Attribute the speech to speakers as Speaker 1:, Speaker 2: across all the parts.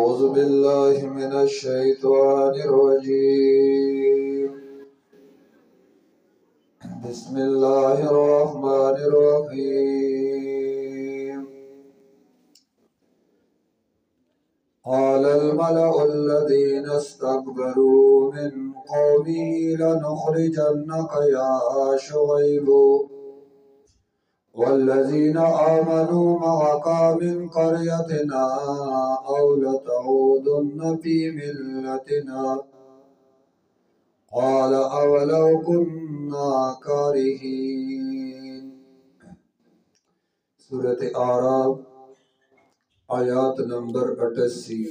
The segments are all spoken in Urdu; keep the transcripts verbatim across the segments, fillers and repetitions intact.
Speaker 1: أعوذ بالله من الشيطان الرجيم بسم الله الرحمن الرحيم قال الملأ الذين استكبروا من قومه لنخرجنك يا شعيب والذين آمنوا معك من قريتنا أو لتعودن في ملتنا قال أولو كنا كارهين سورة اعراف آیات نمبر اٹھاسی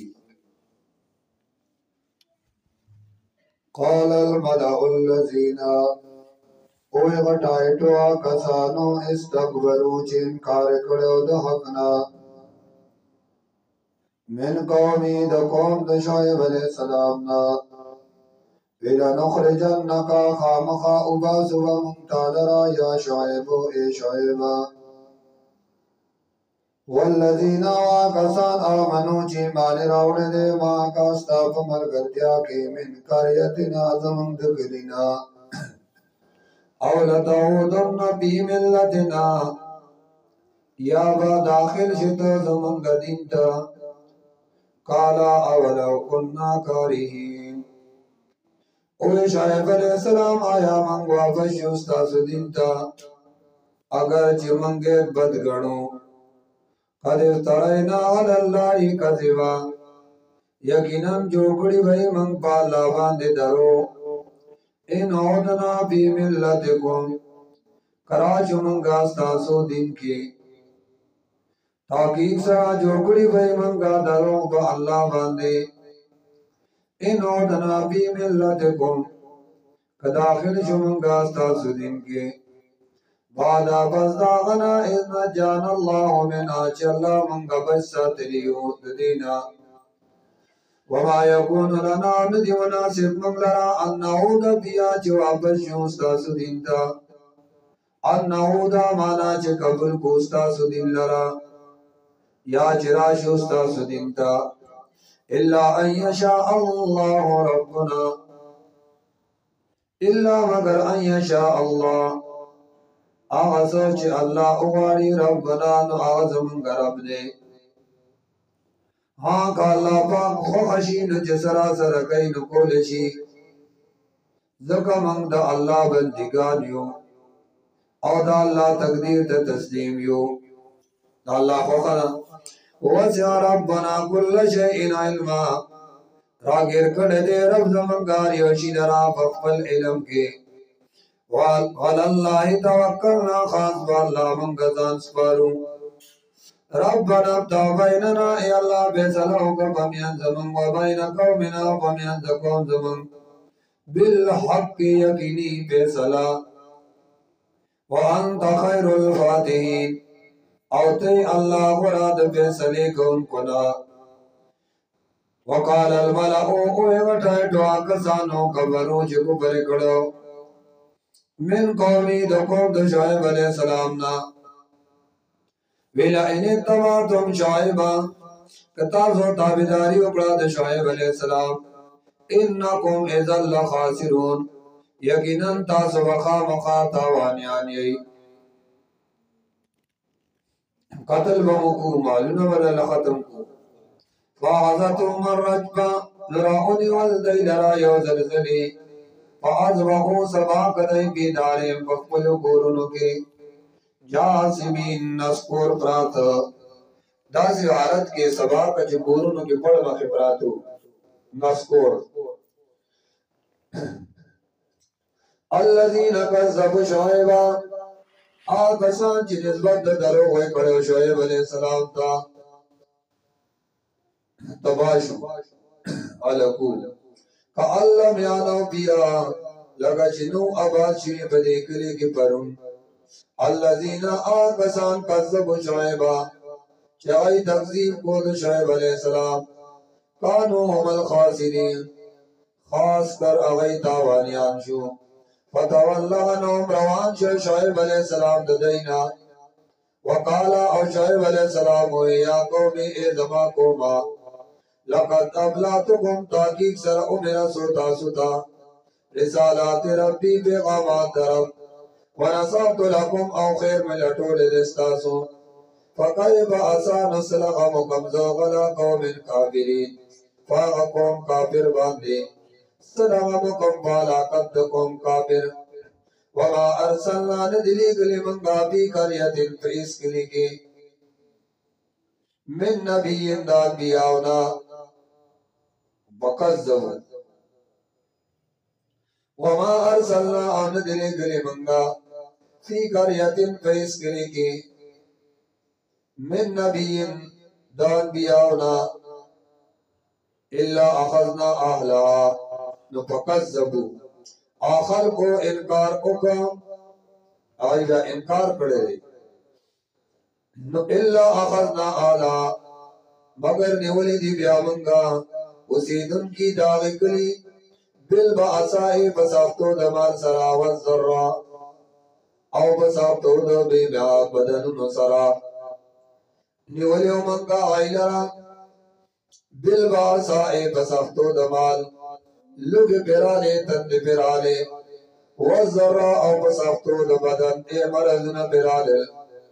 Speaker 1: قال الملأ الذين اوی غټایټو کسانو استکبرو چې انکار کړو د حقنا من قومي د قوم د شعیب علیہ السلام نا ویلا نخرجنک خامخا اباسو ممتالرا یا شعیب اے شعیب والذین واکسان آمنو چی مالی راوڑ دے ما کاستا پمرگرتیا کی من قریتنا زمن دکلینا او لتعودن بی ملتنا یا با داخل شت زمن دینتا قالا اولو کننا کارہین اوی شعیب علیہ السلام آیا منگ واپس یوستاس دینتا اگر چی منگے بدگنو قد افترینا علی اللہ کذبا یقیناً جو کڑی بھئی منگ پالا باندے درو ان عودنا بی ملتکم کراچ منگا ستاسو دن کی تاکیق سرا جو کڑی بھئی منگا درو با اللہ باندے ان عودنا بی ملتکم کداخل شو منگا ستاسو دن کی بعدا بزداغنا اذن جان اللہ من آچ اللہ منگا بچسا تلیو دینا وما يكون لنا ندي مناسب منگلرا ان نعود بیا چو واپس شوستا سدینتا ان نعود مانا چه قبل کوستا سدین لرا یا چرا شوستا سدینتا الا ان يشاء الله ربنا الا مگر ان يشاء الله آغازو چه اللہ اغاری ربنا نو آغازو منگا رب دے ہاں کا اللہ پاک خوخشین جسرا سرکئی نکولشی زکا منگ دا اللہ بندگان یو او دا اللہ تقدیر دا تسلیم یو دا اللہ خوخنا وسع ربنا کل شئین علما راگر کڑ دے رب زمنگار یوشی درا فقبل علم کے وَعَلَى توکلنا خاص باللہ منگزان سپارو ربنا ابتع بیننا اے اللہ بیسلو کا بمیان زمن و بین قومنا بمیان زقوم زمن بالحق یقینی بیسلا وانت خیر الفاتحین اوتی اللہ غراد بیسلے کون کنا وقال الملعو اوے وٹھائے دعا کسانو کبرو چکو برکڑو من قومی دو قوم دو شعیب علیہ السلام نا ویلا ان اتبعتم شعیبا کتازو تابداری اکڑا دو شعیب علیہ السلام انکم اذن لخاسرون یقیناً تاسو وخا مخا تاوانیان یئی قتل بمکو مالون ولا لختم کو فاعظتهم الرجبا لراؤنی والدی لرا یو زلزلی فاضبحوا سبا کدئی بیداریم بخبلو گورنو کے جاسمین نسکور پرات دا زیارت کے سبا کچھ گورنو کے پڑ مخی پراتو نسکور الذین کذب شعیبا آگسان چی نسبت درو ہوئے کڑے شعیب علیہ السلام تا تباشو علکو فَعَلَّمْ يَعْلَوْ بِيَا لَگا چنو آباد شریف بدے کلے کے پرم الَّذِينَ آگسان قَذَّبُ شعیبا چاہی تقذیب کو دو شعیب علیہ السلام کانو ہم الخاسرین خاص کر اغی تاوانیان شو فتولعنہم روان شو شعیب علیہ السلام ددینا وقالا او شعیب علیہ السلام ہوئے یا قومی اے زما قوما لقد ابلغتكم تحقیق سر امرا سوتا سوتا رسالات ربی پیغامات رب ونصحت لكم او خیر من لطول دستاسو فقیب آسان سلغ مکمزو غلا قوم کافرین فاغ قوم کافر باندے سلغ مکم بالا قد قوم کافر وما ارسلنا ندلی گلی من غابی قریت فیس گلی کی من نبی انداد بیاونا بقذبوا وما ارسلنا ندلی گلی منگا فی قریت فیس گلی کی من نبی دان بیاونا الا اخذنا اهلها نفقذبوا آخر کو انکار اکا آئیگا انکار کرے الا اخذنا اهلها مگر نیولی دی بیامنگا اسی دن کی داغ کلی بالبعصائی بسافتو دمال سرا والذرا او بسافتو دو بی بیاد بدن سرا نیولی منگا آئیلرا بالبعصائی بسافتو دمال لگ پیرانے تند پیرانے والذرا او بسافتو دبدن اے مرزن پیرانے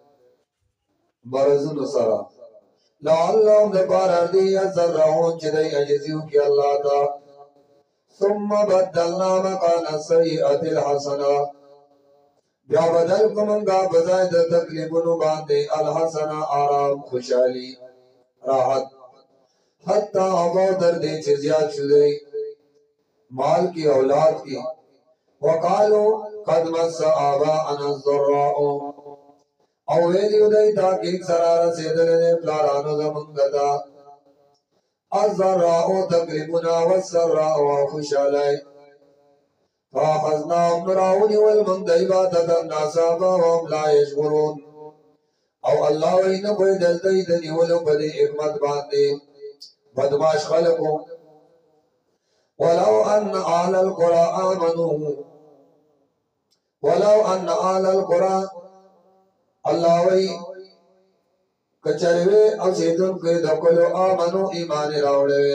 Speaker 1: مرزن سرا لعلهم دبار اردی یزرعون چدئی اجزیو کی اللہ تا ثم بدلنا مکان السیئت الحسنہ بیا بدل کمنگا بزائد تکلیفنو باندے الحسنہ آرام خوشحالی راحت حتی ابو دردے چیزیات شدئی مال کی اولاد کی وقالو قد مس آباءنا الضراء او ویلیو دی تاکیق سرار سیدلنے پلارانو زمانگتا الضراء تقریبنا والسراء وخشالی فاخذناهم نراونی والمن دیباتت الناسابا وهم لا یشغرون او اللہ وین کوئی دلتی دنی ولو پدی حکمت باندے بدماش خلقو ولو ان آل القرى آمنوا ولو ان آل القرى اللہ وی کچروے او سیدن کے دکلو آمنو ایمان راوڑے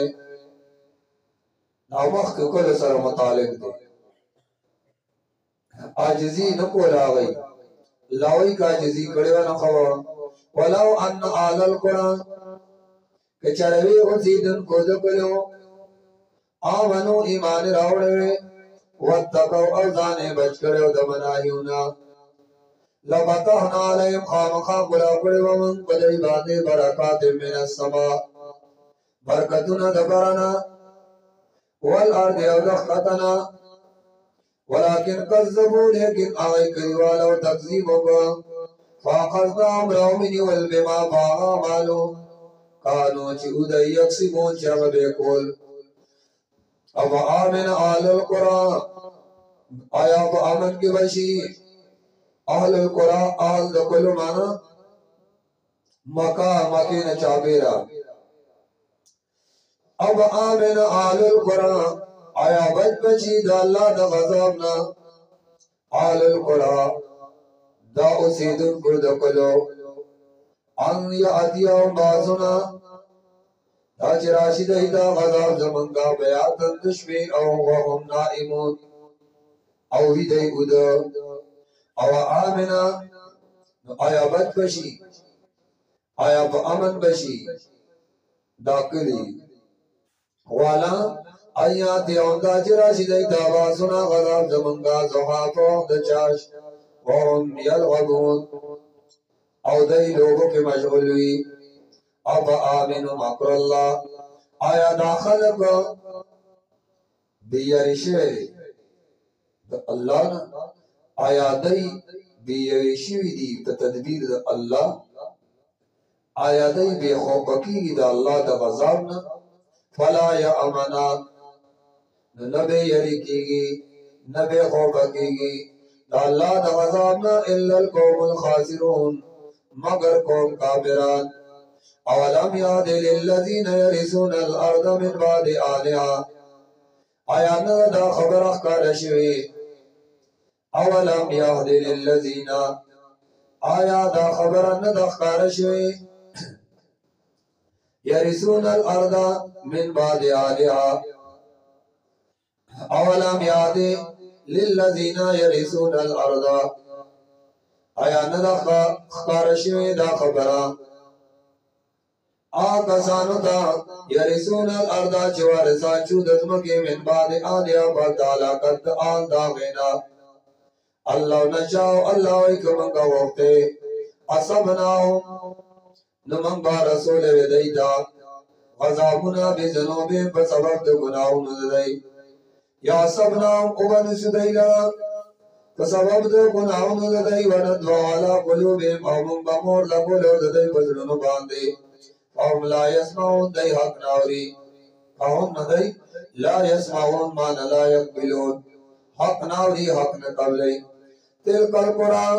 Speaker 1: نامخ کے کل سر متعلق دے آجزی نکو لاغی لاوی کا آجزی کڑے و نخوا ولو ان آل القرآن کچروے او سیدن کو دکلو آمنو ایمان راوڑے واتقو او زانے بچ کرے و دمناہیونا لفتحنا علیہم خامخا قلابڑ ومن قدی باندے برکات من السماء برکتنا دبرنا والارد یودخلتنا ولیکن قذبو لیکن آئی کریوالا و تقذیبو با فاقذنا امراؤمنی والبما باغا مالو کانو چی ادئی یقسمون چی اغبے کول اب آمن آل القرآن آیا با آمن کی بشی اہل القرآن اہل دکل مانا مکہ مکین چابیرا اب آمن اہل القرآن آیا بچ بچی دا اللہ دا غضابنا اہل القرآن دا اسیدن کو دکلو ان یعدیاؤ بازنا دا چراشی دا دا غضاب زمنگا بیاتن دشوی او وهم نائمون او ہی دی ادو او آمنا آیا بد بشی آیا با امن بشی داکلی والا آیاتی اوندا چراشی دی داباسنا غضاب زمنگا زخافو دچاش وهم یلغبون او دی لوگوں کے مشغولی اب آمن مکر اللہ آیا داخل کو بیارشے اللہ نا آیا دی بیوشوی دی تدبیر دا اللہ آیا دی بے خوفکی دا اللہ دا غضابنا فلا یا امنا نبے یری کی گی نبے خوفکی گی دا اللہ دا غضابنا الا القوم الخاسرون مگر قوم کافران اولم یاد للذین یرثون الارض من بعد آلها آیا نا دا خبر اخکار شوی اولم یاد للذین آیا دا خبر ندخکار شوی यरिसून الارض من بعد اهلها اولم یاد للذین یرثون الارض آیا ندا خارشوی دا خبرا آکسانو تا یرثون الارض چوارسا چود ازمکی من بعد آلیا بعد علاقت آل دا غینا اللہ نشاو اللہ ویکمنگا وقتے اصبناهم نمن با رسول ودیدا غضابنا بزنوب بسبب دا گناہون ددائی یا سبناهم ابن سدیلا بسبب دا گناہون ددائی وندو علا قلوبهم اومن بمور لگولو ددائی بزرنو باندے اوم لا يسمعون دائی حق ناوری اوم ندائی لا يسمعون مان لا يقبلون حق ناوری حق نقبلی تلک القرآن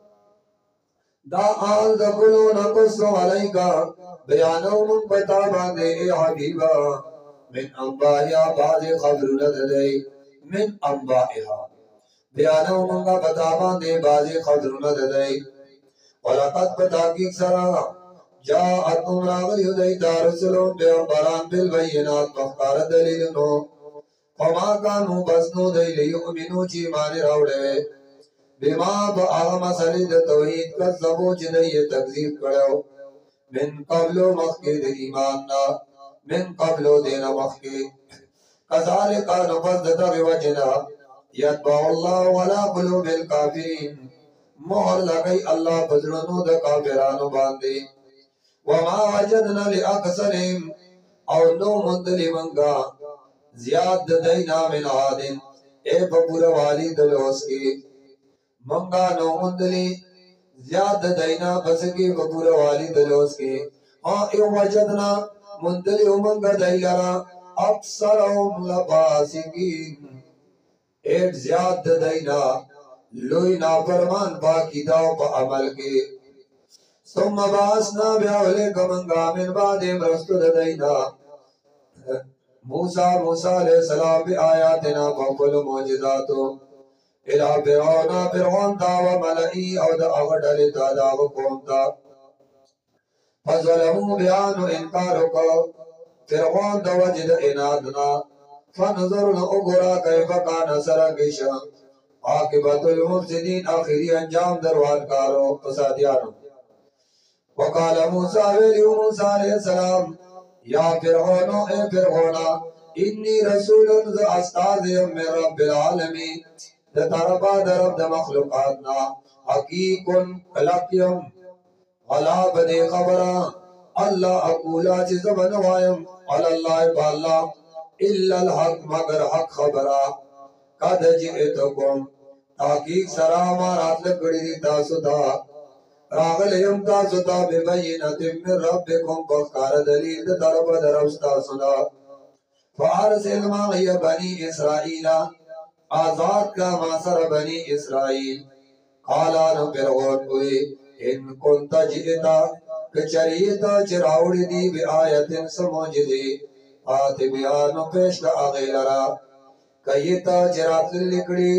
Speaker 1: دا آل دکلو نقصو علیکا بیانو من پتا باندے اے حبیبا من انبائیا بعض خبر نددئی من انبائیا بیانو من کا پتا باندے بعض خبر نددئی ولقد پتاکیک سرا جاءتم راغل یدیتا رسلون بیانبران بالبینات مخکار دلیلنو فما کانو بسنو دی لیؤمنو چی مانی راوڑے بما با آغا مسئلی دا توحید کذبو چدئی تکذیب کرو من قبلو مخی دا ایماننا من قبلو دینا مخی کذالکا نفذ دا وجنا یتبع اللہ ولا قلوب الکافرین مہر لگئی اللہ بزرنو دا کافرانو باندے وما وجدنا لأکثرهم او نو مندلی منگا زیاد دینا من عادن اے بپورا والی دلوس کی منگا نو مندلی زیاد دینا بسکی بپورا والی دلوس کی ہاں ایو وجدنا مندلی منگا دیلارا اکثرهم لباسکین ایٹ زیاد دینا لوی نافرمان باقی داو پا عمل کے ثم باسنا بیاولے کمنگا من بعد مرستو دینا موسیٰ موسیٰ علیہ السلام بی آیاتنا فقل موجزاتو الہ فرعون فرعون تا و ملئی او دا اغدل تا دا وقوم تا فظلمو بیانو انکارو کو فرعون دا وجد انادنا فنظرنا اگرا کیف کان سرگشا عاقبت المفسدین آخری انجام دروان کارو فسادیانو وقال موسیٰ ویلیو موسیٰ علیہ السلام یا فرعونو اے فرعونا انی رسول ذو استاذیم من رب العالمین دا طربا دا رب دا مخلوقاتنا حقیقن کلقیم علا بدے خبرا اللہ اقولا چیز بنوائیم علا اللہ باللہ الا الحق مگر حق خبرا قد جئتکم تحقیق سراما رات لکڑی دی تاسو دا راغل یم تاسو تا ببینت من ربکم بخار دلیل دا طرف دا رفستا سنا فارسل ماغی بنی اسرائیل آزاد کا ماسر بنی اسرائیل قالا نو فرعون ہوئی ان کنتا جئتا کچریتا چراوڑی دی بی آیتن سموجدی آت بیانو پیشتا آغیلرا کئیتا چرات لکڑی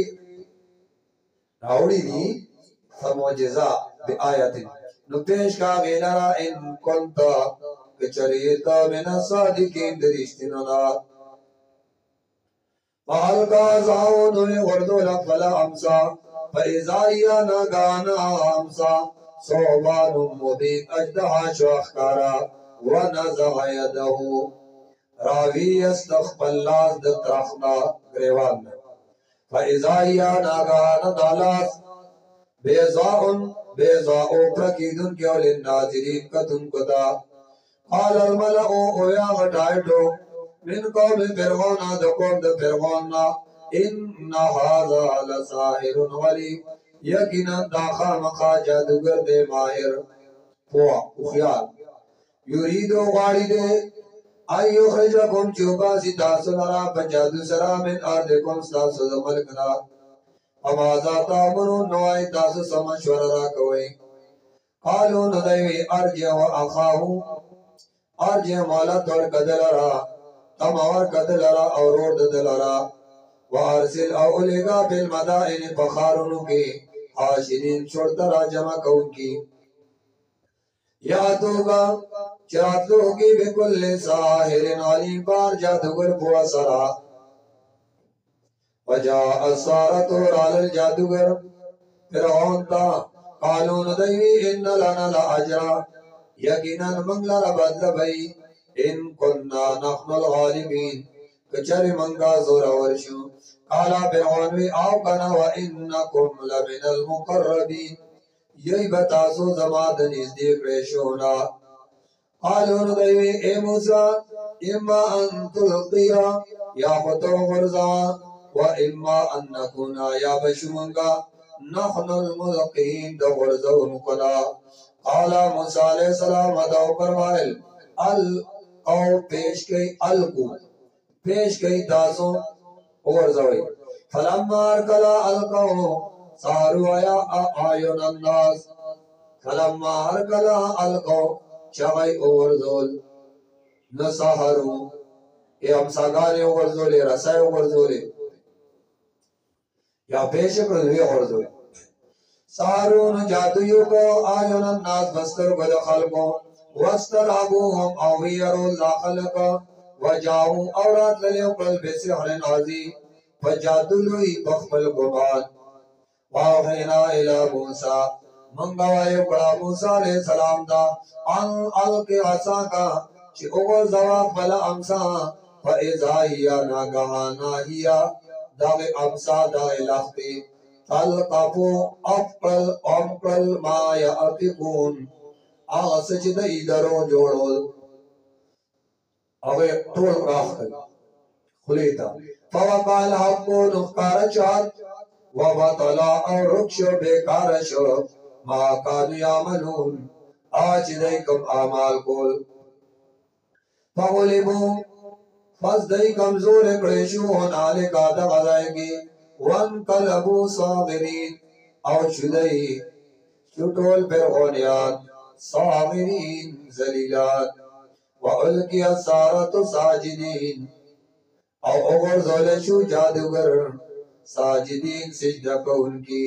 Speaker 1: راوڑی دی سموجزا بی آیتن نو پیش کا آغیلرا ان کنتا کچریتا من صادقین درشتننا فالقا زاونوی غردو لفلا امسا فإذایا نگانا امسا صوبان مبین اجدہا شوخکارا ونزغ یدہو راوی استخفل لاز دترخنا گریوان فإذایا نگانا دالاس بیزاؤن بیزاؤ پرکیدن کیو للناظرین کتن کتا قال الملعو اویا غٹائٹو من قوم فرعون دا قوم دا فرعون ان هذا لساحر علیم یقینا دا خامخا جادوگر دے ماہر پوا اخیال یریدو غاڑی دے ایو خرجکم چوبا سی تاسو لرا پنجادو سرا من آردکم ستاسو دا ملکنا امازا تامنون نوائی تاسو سمشور را کوئی قالو ندیوی ارجع و اخاہو ارجع مولا تور کدل را تمور کدل را اور دل را وارسل اولیگا فی المدائن بخارنو کی حاشرین شرط را جمع کون کی یا توگا चातलो की बिकुल साहिरिन अली बार जादूगर बुआ सरा वजा असारा तो राल जादूगर फिरौन ता कानून दैवी इन लना ला अजरा यकीनन मंगला बदल भई इन कुन्ना नखनुल गालिबीन कचरे मंगा जोरा वर्षु काला फिरौन वी आओ कना व इन्नकुम लमिनल मुकर्रबीन यही बतासो जमात नजदीक रेशोना कानून दैवी ए मूसा इम्मा अन तुल्किया या खुतो गुरजा व इम्मा अन नकुना या बशुमंगा नखनुल मुल्कीन द गुरजा मुकला काला मूसा अलैहि सलाम अदाव फरमाइल अल औ पेश गई अल को पेश गई दासों और जवे फलम्मा अरकला अल को सारू आया आयुन अन्नास फलम्मा अरकला अल को चगाई और जोल नसाहरू ये हम सागाने और जोले रसाय और जोले या पेश कर हुए और जोले सारून जादुयु को आयुन अन्नास बस्तर को दखल को वस्तर अबू हम अवियरुल लाखल को वजाऊ औरत लले कल बेसे हरन आजी फजादुलुई बखबल गुबान वाहिना इला मूसा मंगवाए बड़ा मूसा अलैहि सलाम दा अन अल के आसा का कि ओवर जवाब बला अमसा फइजा हिया नागहाना हिया दागे अमसा दागे लख्ती तल कापो अफल अमकल मा या अतिकून आग सजद इधरों जोड़ो अवे तोल राखल खुलेता फवकाल हक्को नुकार चार वबतला और रुक्ष बेकार शो मा कानु यामलून आज दैकम आमाल कोल फगुलिबू फस दै कमजोर क्लेशु होनाले का दगाएगी वन कलबू सागिरीन और शुदई शुटोल फिरौनियात सागिरीन जलीलात वअल्की अस्सारतु साजिदीन और ओगर ज़ोलेशु जादूगर साजिदीन सिजदा को उनकी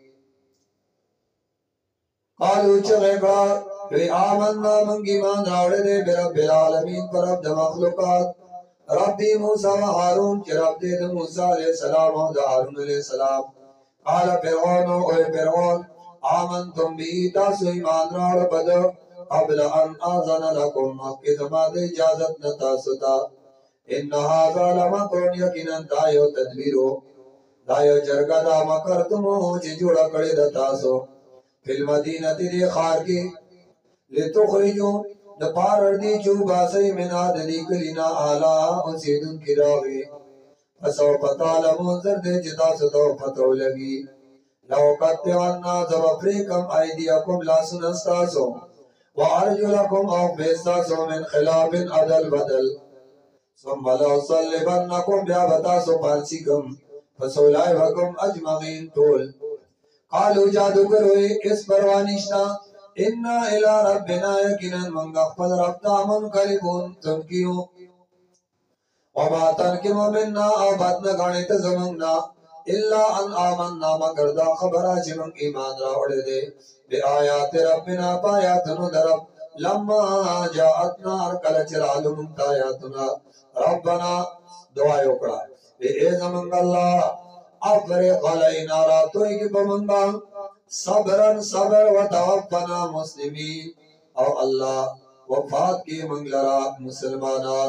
Speaker 1: कालू चलेगा वे आमन्ना मंगी मान रावड़े दे बिरब्बिल आलमीन पर अब मखलूकात रब्बी मूसा व हारून के रब दे मूसा अलैहि सलाम और हारून अलैहि सलाम काला फिरौन और फिरौन आमनतुम भी तासु ईमान रावड़ बदो قبل أن آذن لكم مكة ما دي इजाजत न तासुता इन हाज़ा लमकरुन यकीनन दायो तदबीरो दायो जरगा दा मकर तुम हो जिजुड़ा कड़े दतासो फिल मदीनति दे खार की ले तो खरीजो द पार अर्दी जो बासई मिना दली कलीना आला उसीदुन किरावे फसो पता लमुंजर दे जिता सतो फतो लगी लव कत्तेवन्ना जब फ्रीकम आइडियाकुम लासुनस्तासो वअरजुलकुम अफबिस्तासो मिन खिलाफिन अदल बदल ثم لأصلبنكم بأبتاسو पांसिकम फसोलाइवकुम अजमईन तोल कालू जादू करोए इस परवानिश्ता इन्ना इला रब्बिना यकीनन मंगा फल रब्ता मुनकलिबुन तुम कियो वमा तनकिमु मिन्ना अबदन गणित जमंगना इल्ला अन आमन्ना मगरदा खबरा जिमं ईमान रावड़े दे बे आयात रब्बिना पायातनु दरब लम्मा जाअतना अरकल चिरालुम तायातना रब्बना दुआ योकड़ा बे ए जमंगल्ला अफरिक अलैना रातोई की बमंगा सबरन सबर व तवफ़ना मुस्लिमीन और अल्लाह वफात की मंगलरा मुसलमानात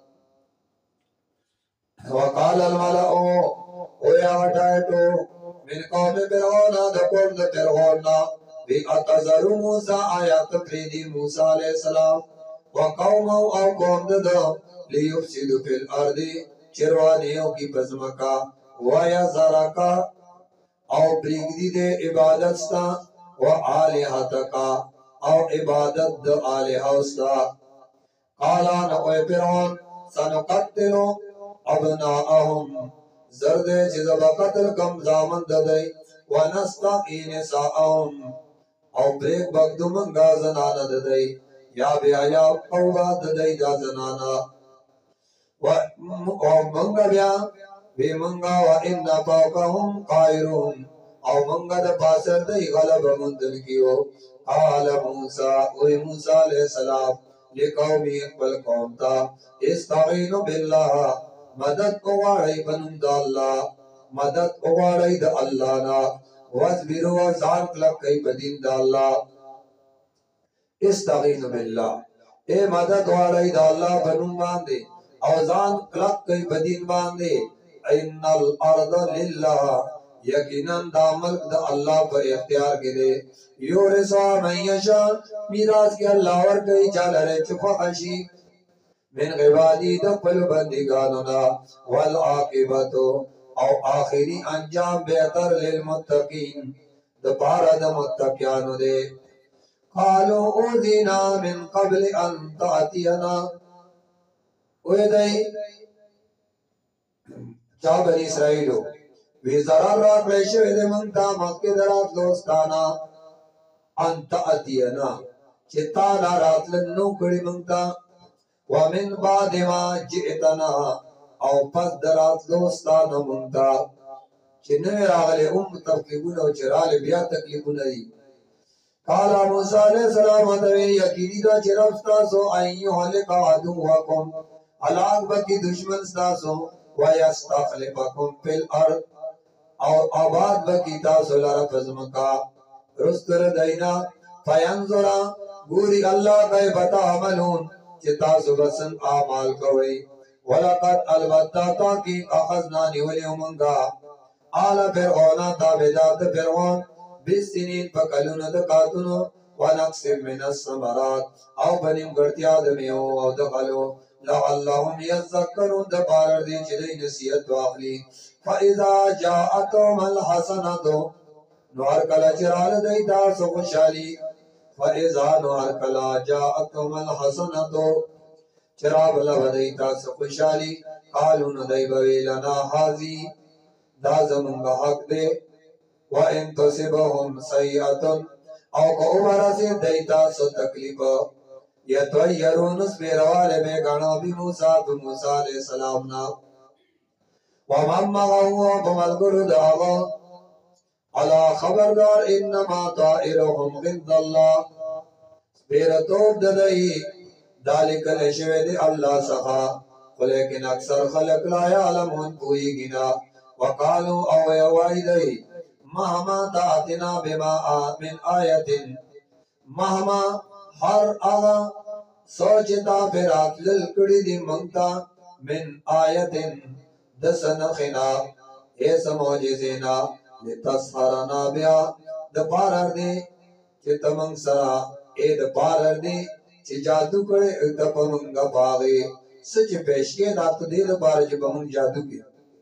Speaker 1: वकाल अलमलाओ ओया हटाएटो मिन कौम फिरौन दकोम द फिरौन भी अतज़रु मूसा आयत फ्रीदी मूसा अलैहि सलाम व कौमो और कौम द लियुफ्सिदु फिल अर्दी चिरवानियों की बज़मका वया ज़रका और प्रीगदी दे इबादत सा व आलिहतका और इबादत द आलिहस्ता काला न ओए फिरौन सनुकत्तिलो अबनाअहुम ज़रदे जिज़ब कत्ल कम जामन ददई व नस्तक़ीन साअहुम और ब्रेक बगदुमंगा ज़नाना ददई या बेहया कौवा ददई दा ज़नाना व मंगा ब्या वे मंगा व इन्ना फौकहुम कायरून और मंगा द पासर दई गलब मुंदन कियो आल मूसा ओए मूसा अलैहि सलाम لقومی اقبل قوم تا استعینوا باللہ مدد اغاڑی بنم دا اللہ مدد اغاڑی دا اللہ نا وزبروا زان کلک کئی بدین دا اللہ استعینوا باللہ اے مدد اغاڑی دا اللہ بنم باندے اوزان کلک کئی بدین باندے ان الارض للہ یقیناً دا ملک دا اللہ پر اختیار کے دے یورثا من یشاء میراث کے اللہ ور کئی چال رے چفا خشی من غبادی دا پل بندگانونا والعاقبت او آخری انجام بہتر للمتقین دا پارا دا متقیانو دے قالوا اوذینا من قبل ان تأتینا اوہ دائی چاہ بنی اسرائیلو وی ضرر را کلیشو دے منگتا مکی درات لوستانا انت اتینا چتانا رات لنو کڑی منگتا ومن بعد ما جئتنا او پس درات لوستانا منگتا چنوی راغلے ام تفقیبون او چرال بیا تکلیبون دی قالا موسیٰ علیہ السلام ودوی یقینی دا چرفتا سو ایو حلقا عدوکم علاق بکی دشمن ستاسو ویستخلفکم فی الارض اور آباد بکی تاسو لرا پزمکا رستر دینا فینظرا گوری اللہ کئی بتا عملون چی تاسو بسن آمال کوئی ولقد البتا تاکی اخذنانی ولی امنگا آلا فرعونا تابدات فرعون بیس سنین پکلون دکاتونو ونقسم من السمرات او بنیم گرتیا دمیو او دخلو لعلهم یذکرون دپارر دی چلی نصیحت واخلی فَإِذَا جَاءَتُهُمُ الْحَسَنَةُ نوار کلا چرال دیتا سو خوشحالی فَإِذَا نوار کلا جَاءَتُهُمُ الْحَسَنَةُ چراب لب دیتا سو خوشحالی قالون دی بویلنا حاضی دا زمانگا حق دے وَإِن تُصِبْهُمْ سَيِّئَةٌ او کو عمرہ سے دیتا سو تکلیف یتویرون اس پہ روالے میں گانا بھی موسیٰ تو موسیٰ علیہ السلام نا وَمَن مَّعَهُ فَمَلْكُرُ دَعَوَا عَلَى خبردار انما طائرهم عند اللہ سپیرتوب ددئی دالک لشوید اللہ سخا لیکن اکثر خلق لا یعلمون کوئی گنا وقالوا او یوائدئی مہما تاتنا بما من آیت مہما ہر آغا سوچتا پھرات للکڑی دی منگتا من آیت دسنخنا ایسا موجزینا لتسحرنا بیا دپارر دی چی تمنگ سرا اے دپارر دی چی جادو کرے اکتپا منگا پاغی سچ پیشکے داتو دی دپار چی بمنگ جادو کی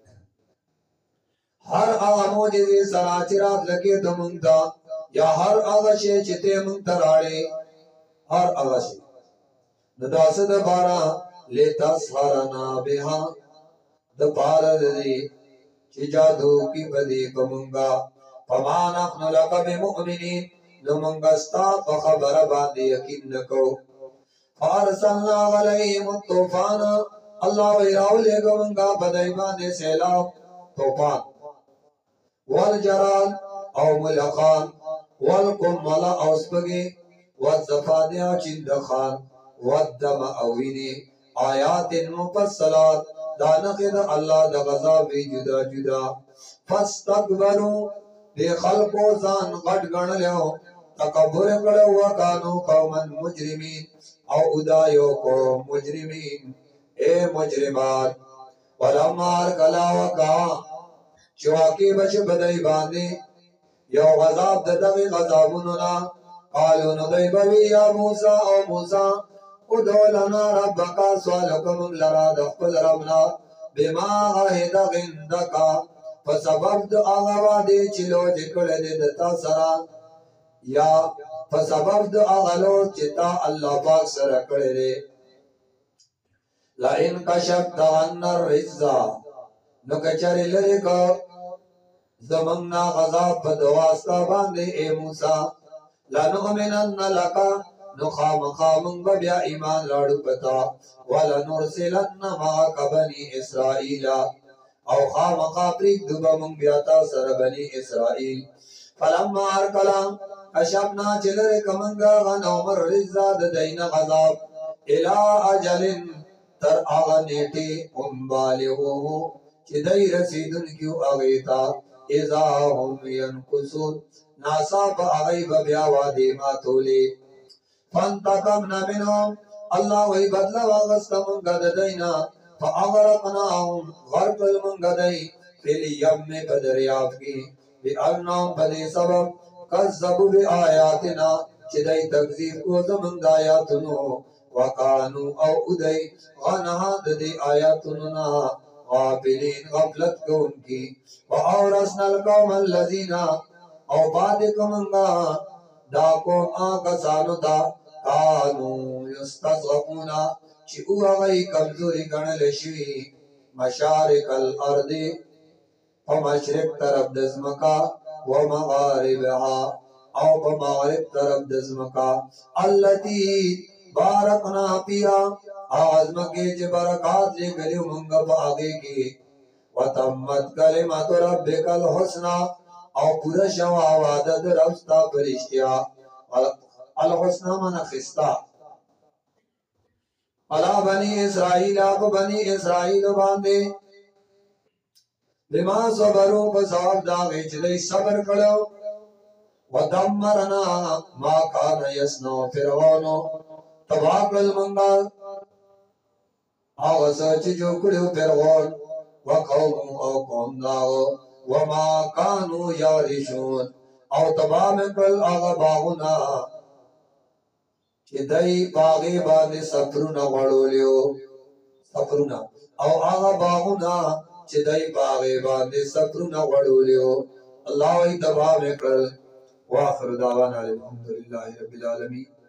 Speaker 1: ہر آغا موجزی سرا چرات لگے دمنگتا یا ہر آغا شے چتے منگ تراڑے ہر آغا شے نداس دپارا لتسحرنا بیا دپارر دی چی جادو کی بدی بمنگا فما نحن لک بمؤمنین نمنگستا فخبر باندی یقین نکو فارسلنا علیہم الطوفان اللہ ویراو لے گا منگا بدائی باندی سیلاب طوفان والجرال او ملخان والقمل او سپگی والزفادیا چندخان والدم اوینی آیات مفصلات دانقید اللہ دا غذابی جدا جدا فاستقبرو دے خلقو زان غٹ گن لیو تکبر کڑو وکانو قومن مجرمین او ادایو کو مجرمین اے مجرمات ولمار کلا وکا چواکی بچ بدائی باندے یو غذاب ددغی غذابوننا قالو ندائی بوی یا موسیٰ او موسیٰ ادعو لنا ربکا سوالکم لرا دخل ربنا بما آہد غندکا فسبب دو آغوا دے چلو جکڑ دے دتا سرا یا فسبب دو آغلو چتا اللہ پاک سر کڑ دے لئن کشفت عن الرزا نکچر لرکا زمنگنا غذاب بدواستا باندے اے موسیٰ لنؤمنن لکا نخام خامن بیا ایمان لاڑو پتا ولنرسلن معاک بنی اسرائیل او خام خاپریک دبا من بیاتا سر بنی اسرائیل فلما ارکلا کشفنا چلر کمنگا غن عمر رزاد دین غذاب इला अजलिन तर आगा नेटे हम बालिगो चिदई रसीदुन क्यों अगैता इजा हम यनकुसून नासा बआगई बब्या वादे मातोले फंतकमना मिनहुम अल्लाह वही बदला वागस्तम गददैना फअगरकनाहुम गरकल मन गदई फिल यम बदरियाब की बिअन्नहुम बदे सबब कज़्ज़बु बिआयातिना चिदई तकज़ीब को ज़मन आयातुनो वकानु औ उदय गनहाद दे आयातुना गाफिलीन गफलत को उनकी वअौरसनल कौमल लज़ीना औ बाद कमंगा डाको आकसानु दा कानू यस्तज़गफूना चिउआ गई कमजोरी गणल शवी मशारिकल अर्दे और मशरिक तरफ दज़मका व मगारिबहा और मगारिब तरफ दज़मका अल्लती बारकना पिया आज़मके जे बरकात जे गली मंगा आगे की व तम्मत कलिमत रब्बिकल हुस्ना और पूरा शवा वादत रफ्ता फरिश्तिया अल हुस्ना माना खिस्ता अला बनी इसराइल आप बनी इसराइल बांधे बिमा सबरों पर साब दागे चले सबर करो वदम्मरना मा कान यसनो फिरौनो तबाकल मंगा आवाज़ जो कुड़ो फिरौन व कौम और कौम दाओ व मा कानू यारिशून और तबाम कल आगा बागुना चिदई बागे बाने सफरुना वड़ोलियो सफरुना और आगा बागुना चिदई बागे बाने सफरुना वड़ोलियो अल्लाह ही तबाम कल वाखिर दावाना अल्हम्दुलिल्लाहि रब्बिल आलमीन।